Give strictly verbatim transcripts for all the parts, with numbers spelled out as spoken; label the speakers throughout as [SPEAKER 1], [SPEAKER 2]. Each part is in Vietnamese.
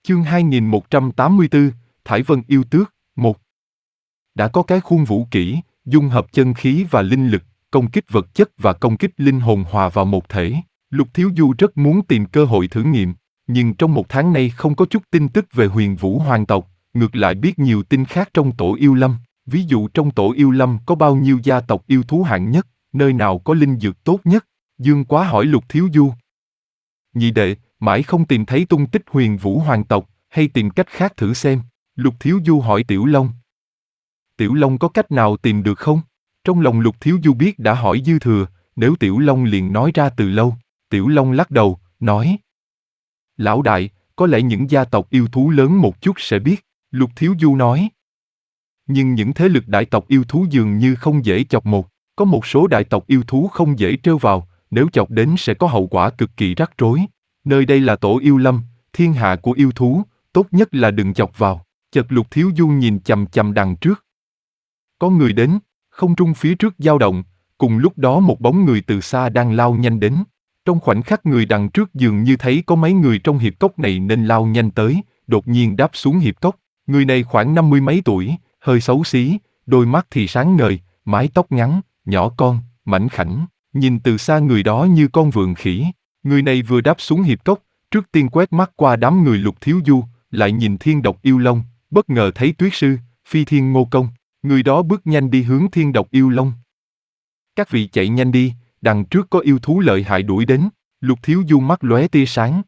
[SPEAKER 1] Chương hai nghìn một trăm tám mươi tư, Thải Vân yêu tước, một. Đã có cái khuôn vũ kỹ, dung hợp chân khí và linh lực, công kích vật chất và công kích linh hồn hòa vào một thể. Lục Thiếu Du rất muốn tìm cơ hội thử nghiệm, nhưng trong một tháng nay không có chút tin tức về Huyền Vũ Hoàng tộc, ngược lại biết nhiều tin khác trong tổ yêu lâm. Ví dụ trong tổ yêu lâm có bao nhiêu gia tộc yêu thú hạng nhất, nơi nào có linh dược tốt nhất. Dương Quá hỏi Lục Thiếu Du. Nhị đệ, mãi không tìm thấy tung tích Huyền Vũ Hoàng tộc, hay tìm cách khác thử xem. Lục Thiếu Du hỏi Tiểu Long. Tiểu Long có cách nào tìm được không? Trong lòng Lục Thiếu Du biết đã hỏi dư thừa, nếu Tiểu Long liền nói ra từ lâu. Tiểu Long lắc đầu, nói. Lão đại, có lẽ những gia tộc yêu thú lớn một chút sẽ biết. Lục Thiếu Du nói. Nhưng những thế lực đại tộc yêu thú dường như không dễ chọc một. Có một số đại tộc yêu thú không dễ trêu vào, nếu chọc đến sẽ có hậu quả cực kỳ rắc rối. Nơi đây là tổ yêu lâm, thiên hạ của yêu thú, tốt nhất là đừng chọc vào. Chợt Lục Thiếu Du nhìn chằm chằm đằng trước. Có người đến, không trung phía trước dao động, cùng lúc đó một bóng người từ xa đang lao nhanh đến. Trong khoảnh khắc người đằng trước dường như thấy có mấy người trong hiệp cốc này nên lao nhanh tới, đột nhiên đáp xuống hiệp cốc. Người này khoảng năm mươi mấy tuổi, hơi xấu xí, đôi mắt thì sáng ngời, mái tóc ngắn, nhỏ con, mảnh khảnh, nhìn từ xa người đó như con vượn khỉ. Người này vừa đáp xuống hiệp cốc, trước tiên quét mắt qua đám người Lục Thiếu Du, lại nhìn Thiên Độc Yêu Long, bất ngờ thấy Tuyết Sư, Phi Thiên Ngô Công. Người đó bước nhanh đi hướng Thiên Độc Yêu Long. Các vị chạy nhanh đi, đằng trước có yêu thú lợi hại đuổi đến. Lục Thiếu Du mắt lóe tia sáng.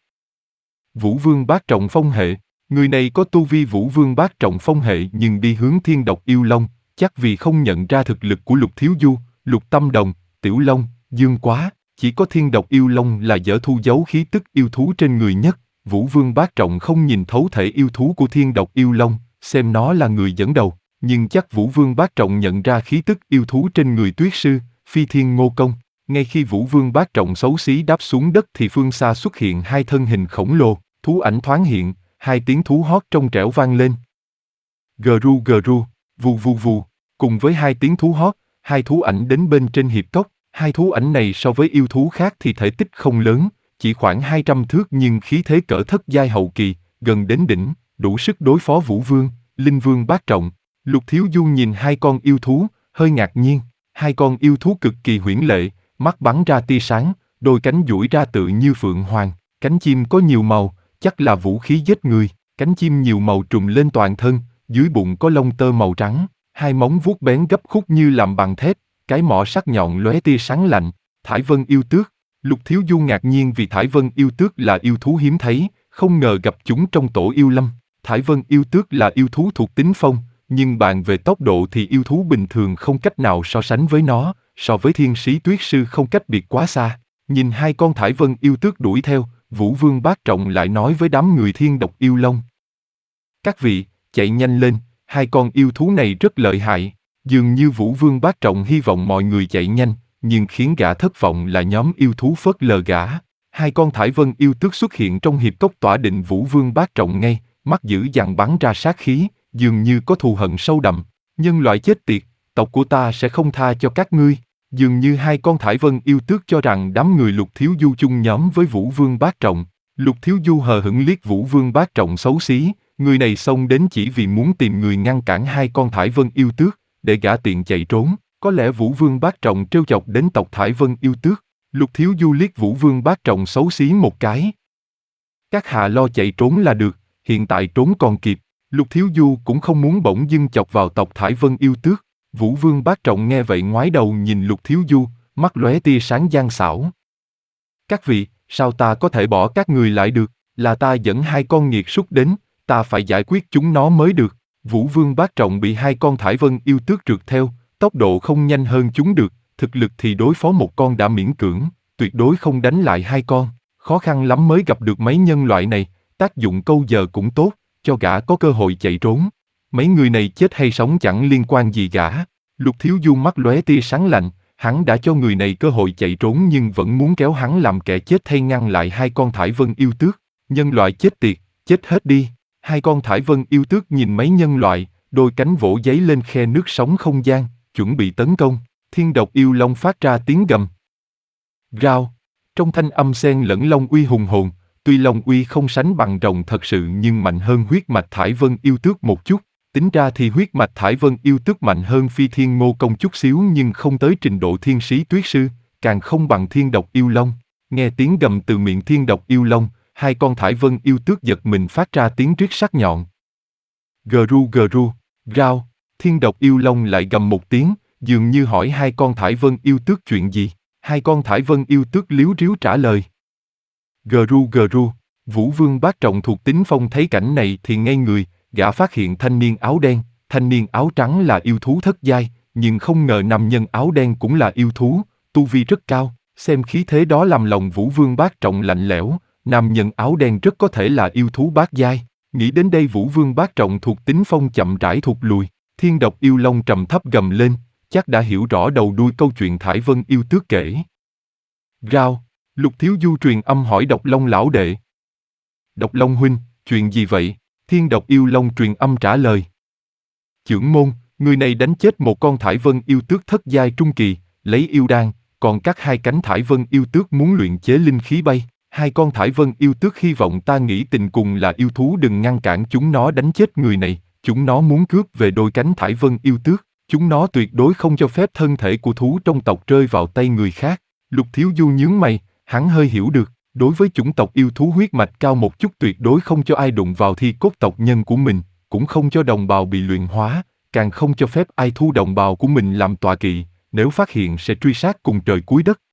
[SPEAKER 1] Vũ Vương Bát Trọng Phong hệ. Người này có tu vi Vũ Vương Bát Trọng Phong hệ nhưng đi hướng Thiên Độc Yêu Long, chắc vì không nhận ra thực lực của Lục Thiếu Du, Lục Tâm Đồng, Tiểu Long, Dương Quá. Chỉ có Thiên Độc Yêu Long là dở thu giấu khí tức yêu thú trên người nhất. Vũ Vương Bát Trọng không nhìn thấu thể yêu thú của Thiên Độc Yêu Long, xem nó là người dẫn đầu. Nhưng chắc Vũ Vương Bát Trọng nhận ra khí tức yêu thú trên người Tuyết Sư, Phi Thiên Ngô Công. Ngay khi Vũ Vương Bát Trọng xấu xí đáp xuống đất thì phương xa xuất hiện hai thân hình khổng lồ, thú ảnh thoáng hiện, hai tiếng thú hót trong trẻo vang lên. Gru gru, vù vù vù, cùng với hai tiếng thú hót, hai thú ảnh đến bên trên hiệp cốc. Hai thú ảnh này so với yêu thú khác thì thể tích không lớn, chỉ khoảng hai trăm thước nhưng khí thế cỡ thất giai hậu kỳ, gần đến đỉnh, đủ sức đối phó Vũ Vương, Linh Vương Bát Trọng. Lục Thiếu Du nhìn hai con yêu thú, hơi ngạc nhiên. Hai con yêu thú cực kỳ huyễn lệ, mắt bắn ra tia sáng, đôi cánh duỗi ra tự như phượng hoàng. Cánh chim có nhiều màu, chắc là vũ khí giết người. Cánh chim nhiều màu trùm lên toàn thân, dưới bụng có lông tơ màu trắng. Hai móng vuốt bén gấp khúc như làm bằng thép, cái mỏ sắc nhọn lóe tia sáng lạnh. Thải Vân yêu tước. Lục Thiếu Du ngạc nhiên vì Thải Vân yêu tước là yêu thú hiếm thấy, không ngờ gặp chúng trong tổ yêu lâm. Thải Vân yêu tước là yêu thú thuộc tính phong, nhưng bàn về tốc độ thì yêu thú bình thường không cách nào so sánh với nó, so với Thiên Sĩ Tuyết Sư không cách biệt quá xa. Nhìn hai con Thải Vân yêu tước đuổi theo, Vũ Vương Bát Trọng lại nói với đám người Thiên Độc Yêu Long. Các vị, chạy nhanh lên, hai con yêu thú này rất lợi hại. Dường như Vũ Vương Bát Trọng hy vọng mọi người chạy nhanh, nhưng khiến gã thất vọng là nhóm yêu thú phớt lờ gã. Hai con Thải Vân yêu tước xuất hiện trong hiệp cốc tỏa định Vũ Vương Bát Trọng ngay, mắt dữ dằn bắn ra sát khí, dường như có thù hận sâu đậm. Nhân loại chết tiệt, tộc của ta sẽ không tha cho các ngươi. Dường như hai con Thải Vân yêu tước cho rằng đám người Lục Thiếu Du chung nhóm với Vũ Vương Bát Trọng. Lục Thiếu Du hờ hững liếc Vũ Vương Bát Trọng xấu xí, người này xông đến chỉ vì muốn tìm người ngăn cản hai con Thải Vân yêu tước, để gã tiện chạy trốn. Có lẽ Vũ Vương Bát Trọng trêu chọc đến tộc Thải Vân yêu tước. Lục Thiếu Du liếc Vũ Vương Bát Trọng xấu xí một cái. Các hạ lo chạy trốn là được, hiện tại trốn còn kịp. Lục Thiếu Du cũng không muốn bỗng dưng chọc vào tộc Thải Vân yêu tước. Vũ Vương Bát Trọng nghe vậy ngoái đầu nhìn Lục Thiếu Du, mắt lóe tia sáng gian xảo. Các vị, sao ta có thể bỏ các người lại được? Là ta dẫn hai con nghiệt súc đến, ta phải giải quyết chúng nó mới được. Vũ Vương Bát Trọng bị hai con Thải Vân yêu tước rượt theo, tốc độ không nhanh hơn chúng được, thực lực thì đối phó một con đã miễn cưỡng, tuyệt đối không đánh lại hai con. Khó khăn lắm mới gặp được mấy nhân loại này, tác dụng câu giờ cũng tốt, cho gã có cơ hội chạy trốn. Mấy người này chết hay sống chẳng liên quan gì gã. Lục Thiếu Du mắt lóe tia sáng lạnh, hắn đã cho người này cơ hội chạy trốn nhưng vẫn muốn kéo hắn làm kẻ chết thay ngăn lại hai con Thải Vân yêu tước. Nhân loại chết tiệt, chết hết đi. Hai con Thải Vân yêu tước nhìn mấy nhân loại, đôi cánh vỗ giấy lên khe nước sóng không gian, chuẩn bị tấn công. Thiên Độc Yêu Long phát ra tiếng gầm. Rao. Trong thanh âm xen lẫn long uy hùng hồn, Tuy Long uy không sánh bằng rồng thật sự nhưng mạnh hơn huyết mạch Thải Vân yêu tước một chút. Tính ra thì huyết mạch Thải Vân yêu tước mạnh hơn Phi Thiên Ngô Công chút xíu nhưng không tới trình độ Thiên Sĩ Tuyết Sư, càng không bằng Thiên Độc Yêu Long. Nghe tiếng gầm từ miệng Thiên Độc Yêu Long, hai con Thải Vân yêu tước giật mình phát ra tiếng rít sắc nhọn. Gờ ru gờ ru, rao, Thiên Độc Yêu Long lại gầm một tiếng, dường như hỏi hai con Thải Vân yêu tước chuyện gì. Hai con Thải Vân yêu tước líu ríu trả lời. Gờ ru gờ ru, Vũ Vương Bát Trọng thuộc Tính Phong thấy cảnh này thì ngây người, gã phát hiện thanh niên áo đen, thanh niên áo trắng là yêu thú thất giai, nhưng không ngờ nam nhân áo đen cũng là yêu thú, tu vi rất cao, xem khí thế đó làm lòng Vũ Vương Bát Trọng lạnh lẽo, nam nhân áo đen rất có thể là yêu thú bát giai. Nghĩ đến đây Vũ Vương Bát Trọng thuộc Tính Phong chậm rãi thụt lùi, Thiên Độc Yêu Long trầm thấp gầm lên, chắc đã hiểu rõ đầu đuôi câu chuyện Thải Vân yêu tước kể. Rao, Lục Thiếu Du truyền âm hỏi Độc Long lão đệ. Độc Long huynh, chuyện gì vậy? Thiên Độc Yêu Long truyền âm trả lời. Chưởng môn, người này đánh chết một con Thải Vân yêu tước thất giai trung kỳ, lấy yêu đan, còn cắt hai cánh Thải Vân yêu tước muốn luyện chế linh khí bay. Hai con Thải Vân yêu tước hy vọng ta nghĩ tình cùng là yêu thú đừng ngăn cản chúng nó đánh chết người này, chúng nó muốn cướp về đôi cánh Thải Vân yêu tước, chúng nó tuyệt đối không cho phép thân thể của thú trong tộc rơi vào tay người khác. Lục Thiếu Du nhướng mày, hắn hơi hiểu được, đối với chủng tộc yêu thú huyết mạch cao một chút tuyệt đối không cho ai đụng vào thi cốt tộc nhân của mình, cũng không cho đồng bào bị luyện hóa, càng không cho phép ai thu đồng bào của mình làm tọa kỵ, nếu phát hiện sẽ truy sát cùng trời cuối đất.